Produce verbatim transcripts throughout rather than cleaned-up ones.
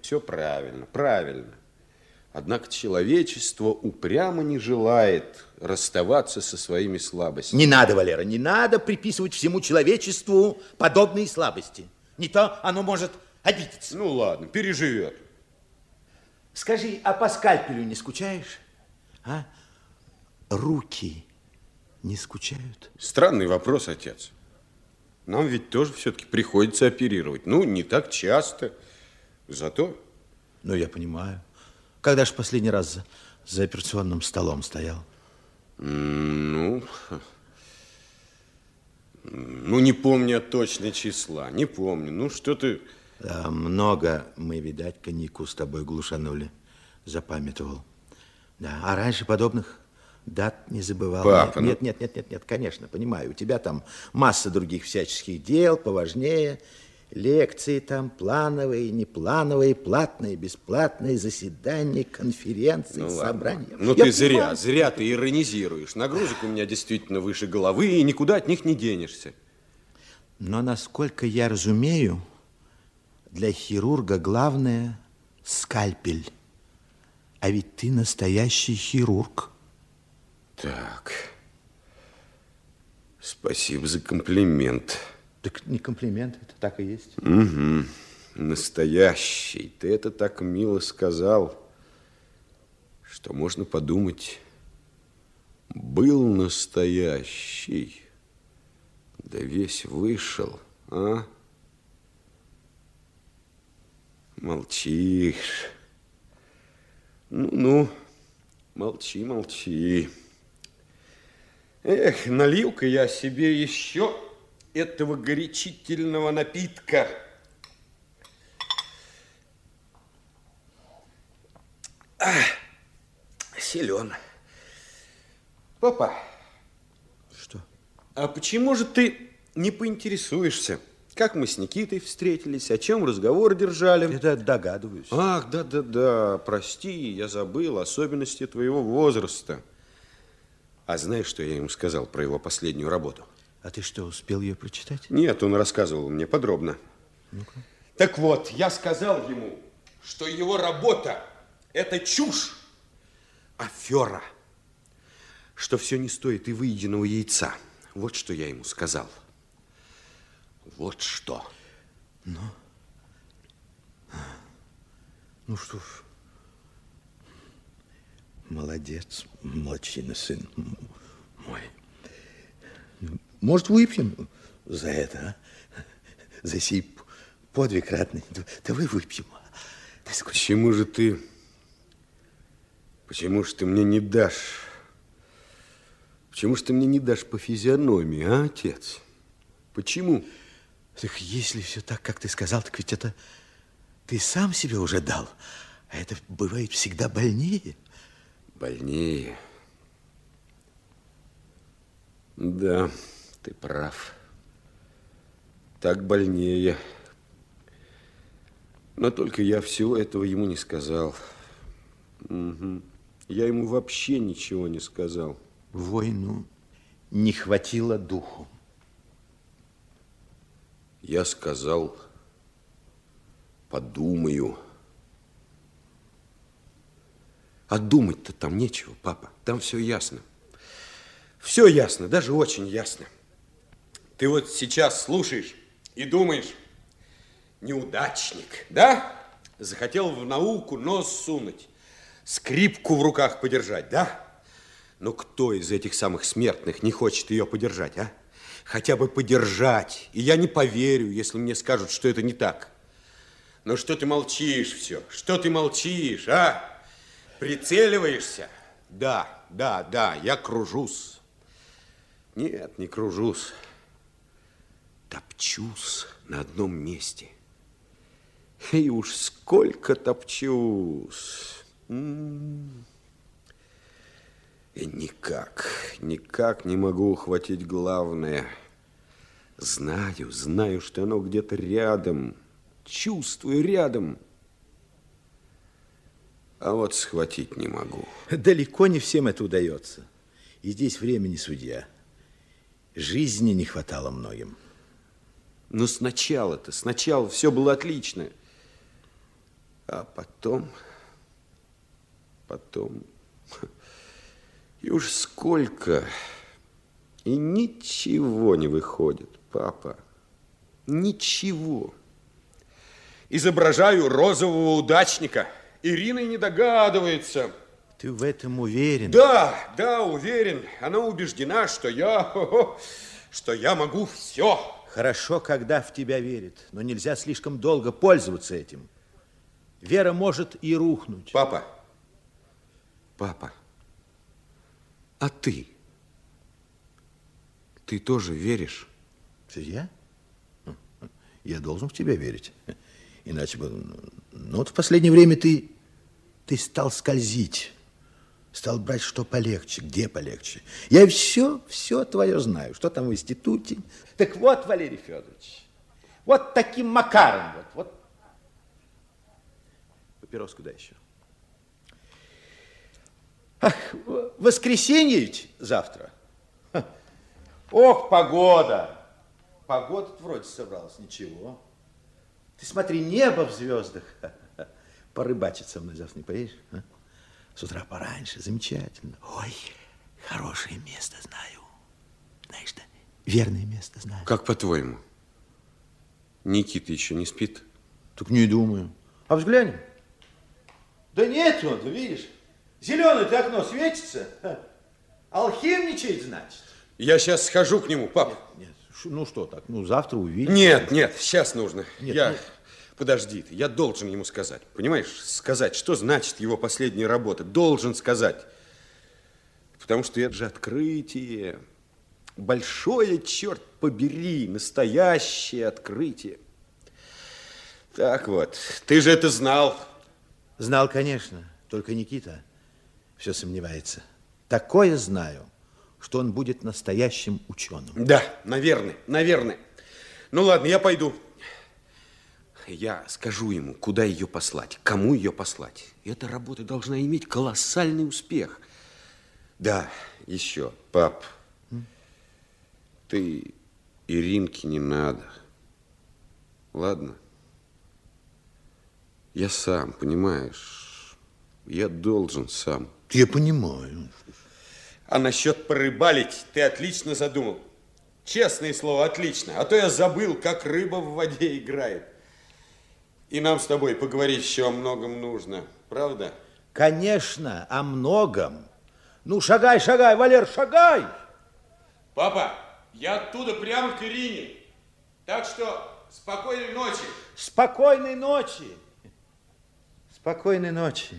все правильно, правильно. Однако человечество упрямо не желает расставаться со своими слабостями. Не надо, Валера, не надо приписывать всему человечеству подобные слабости. Не то оно может обидеться. Ну ладно, переживет. Скажи, а по скальпелю не скучаешь? А? Руки не скучают? Странный вопрос, отец. Нам ведь тоже все-таки приходится оперировать. Ну, не так часто, зато... Ну, я понимаю. Когда же последний раз за, за операционным столом стоял? Ну, ну, не помню точно числа, не помню. Ну, что ты... Да, много мы, видать, коньяку с тобой глушанули, запамятовал. Да, а раньше подобных дат не забывал. Папа, нет, ну... нет, нет, нет, нет, конечно, понимаю. У тебя там масса других всяческих дел, поважнее. Лекции там плановые, неплановые, платные, бесплатные, заседания, конференции, ну, собрания. Ну, Я ты зря, понимаю. зря ты иронизируешь. Нагрузок у меня действительно выше головы, и никуда от них не денешься. Но, насколько я разумею, для хирурга главное скальпель. А ведь ты настоящий хирург. Так, спасибо за комплимент. Так не комплимент, это так и есть. Угу, настоящий. Ты это так мило сказал, что можно подумать, был настоящий, да весь вышел, а? Молчишь. Ну-ну, молчи, молчи. Эх, налил-ка я себе еще этого горячительного напитка. Ах, силен. Папа. Что? А почему же ты не поинтересуешься, как мы с Никитой встретились, о чем разговор держали? Это догадываюсь. Ах, да-да-да, прости, я забыл особенности твоего возраста. А знаешь, что я ему сказал про его последнюю работу? А ты что, успел ее прочитать? Нет, он рассказывал мне подробно. Ну-ка. Так вот, я сказал ему, что его работа – это чушь, афера, что все не стоит и выеденного яйца. Вот что я ему сказал. Вот что. Ну, ну что ж, молодец, молодчина, сын мой. Может, выпьем за это, а? За сей подвиг ратный. Давай выпьем. Почему же ты, почему же ты мне не дашь, почему же ты мне не дашь по физиономии, а, отец? Почему? Так если все так, как ты сказал, так ведь это ты сам себе уже дал. А это бывает всегда больнее. Больнее. Да, ты прав. Так больнее. Но только я всего этого ему не сказал. Угу. Я ему вообще ничего не сказал. Войну не хватило духу. Я сказал, подумаю. А думать-то там нечего, папа. Там все ясно. Все ясно, даже очень ясно. Ты вот сейчас слушаешь и думаешь, неудачник, да? Захотел в науку нос сунуть, скрипку в руках подержать, да? Но кто из этих самых смертных не хочет ее подержать, а? Хотя бы подержать. И я не поверю, если мне скажут, что это не так. Но что ты молчишь все? Что ты молчишь, а? Прицеливаешься? Да, да, да, я кружусь. Нет, не кружусь. Топчусь на одном месте. И уж сколько топчусь. М-м-м. И никак, никак не могу ухватить главное. Знаю, знаю, что оно где-то рядом. Чувствую рядом. А вот схватить не могу. Далеко не всем это удается. И здесь время не судья. Жизни не хватало многим. Но сначала-то, сначала все было отлично. А потом, потом, и уж сколько, и ничего не выходит, папа, ничего. Изображаю розового удачника. Ирина и не догадывается. Ты в этом уверен? Да, да, уверен. Она убеждена, что я, что я могу все. Хорошо, когда в тебя верит, но нельзя слишком долго пользоваться этим. Вера может и рухнуть. Папа, папа, а ты? Ты тоже веришь? Я? Я должен в тебя верить. Иначе бы... Ну вот в последнее время ты, ты стал скользить. Стал брать что полегче, где полегче. Я все, все твое знаю. Что там в институте. Так вот, Валерий Федорович, вот таким макаром. Вот, вот. Папироску дай еще. Ах, воскресенье ведь завтра. Ха. Ох, погода. Погода вроде собралась, ничего. Ты смотри, небо в звездах. Порыбачить со мной завтра не поедешь? А? С утра пораньше, замечательно. Ой, хорошее место знаю. Знаешь, да, верное место знаю. Как по-твоему? Никита еще не спит? Так не думаю. А взглянем. Да нет он, ты видишь, зеленое окно светится. Алхимничает, значит. Я сейчас схожу к нему, пап. Нет, нет. Ну что так, ну завтра увидим. Нет, нет, сейчас нужно. Нет, я... ну... Подожди, я должен ему сказать. Понимаешь, сказать, что значит его последняя работа. Должен сказать. Потому что это же открытие. Большое, черт побери, настоящее открытие. Так вот, ты же это знал. Знал, конечно, только Никита все сомневается. Такое знаю, что он будет настоящим ученым. Да, наверное, наверное. Ну ладно, я пойду. Я скажу ему, куда ее послать, кому ее послать. Эта работа должна иметь колоссальный успех. Да, еще, пап, М? ты Иринке не надо. Ладно? Я сам, понимаешь, я должен сам. Я понимаю. А насчет порыбалить ты отлично задумал. Честное слово, отлично. А то я забыл, как рыба в воде играет. И нам с тобой поговорить еще о многом нужно, правда? Конечно, о многом. Ну, шагай, шагай, Валер, шагай! Папа, я оттуда прямо к Ирине. Так что спокойной ночи. Спокойной ночи. Спокойной ночи.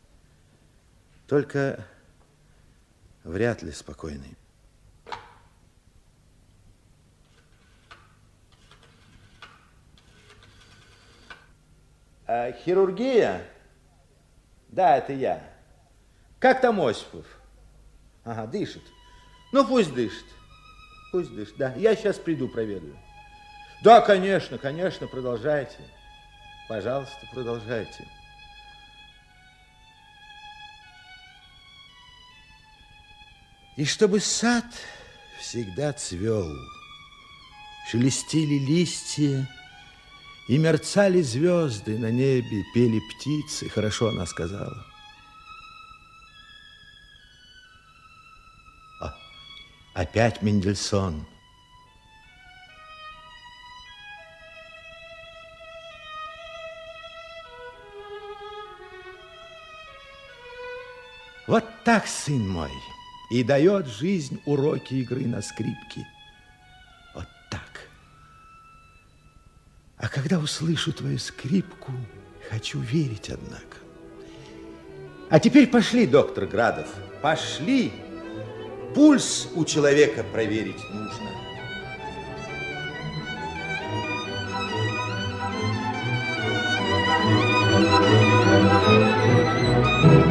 Только вряд ли спокойной. А, хирургия? Да, это я. Как там Осипов? Ага, дышит. Ну, пусть дышит. Пусть дышит, да. Я сейчас приду, проведу. Да, конечно, конечно, продолжайте. Пожалуйста, продолжайте. И чтобы сад всегда цвел, шелестели листья, и мерцали звезды на небе, пели птицы. Хорошо она сказала. А, опять Мендельсон. Вот так, сын мой, и дает жизнь уроки игры на скрипке. Вот так. А когда услышу твою скрипку, хочу верить, однако. А теперь пошли, доктор Градов, пошли. Пульс у человека проверить нужно. Thank you.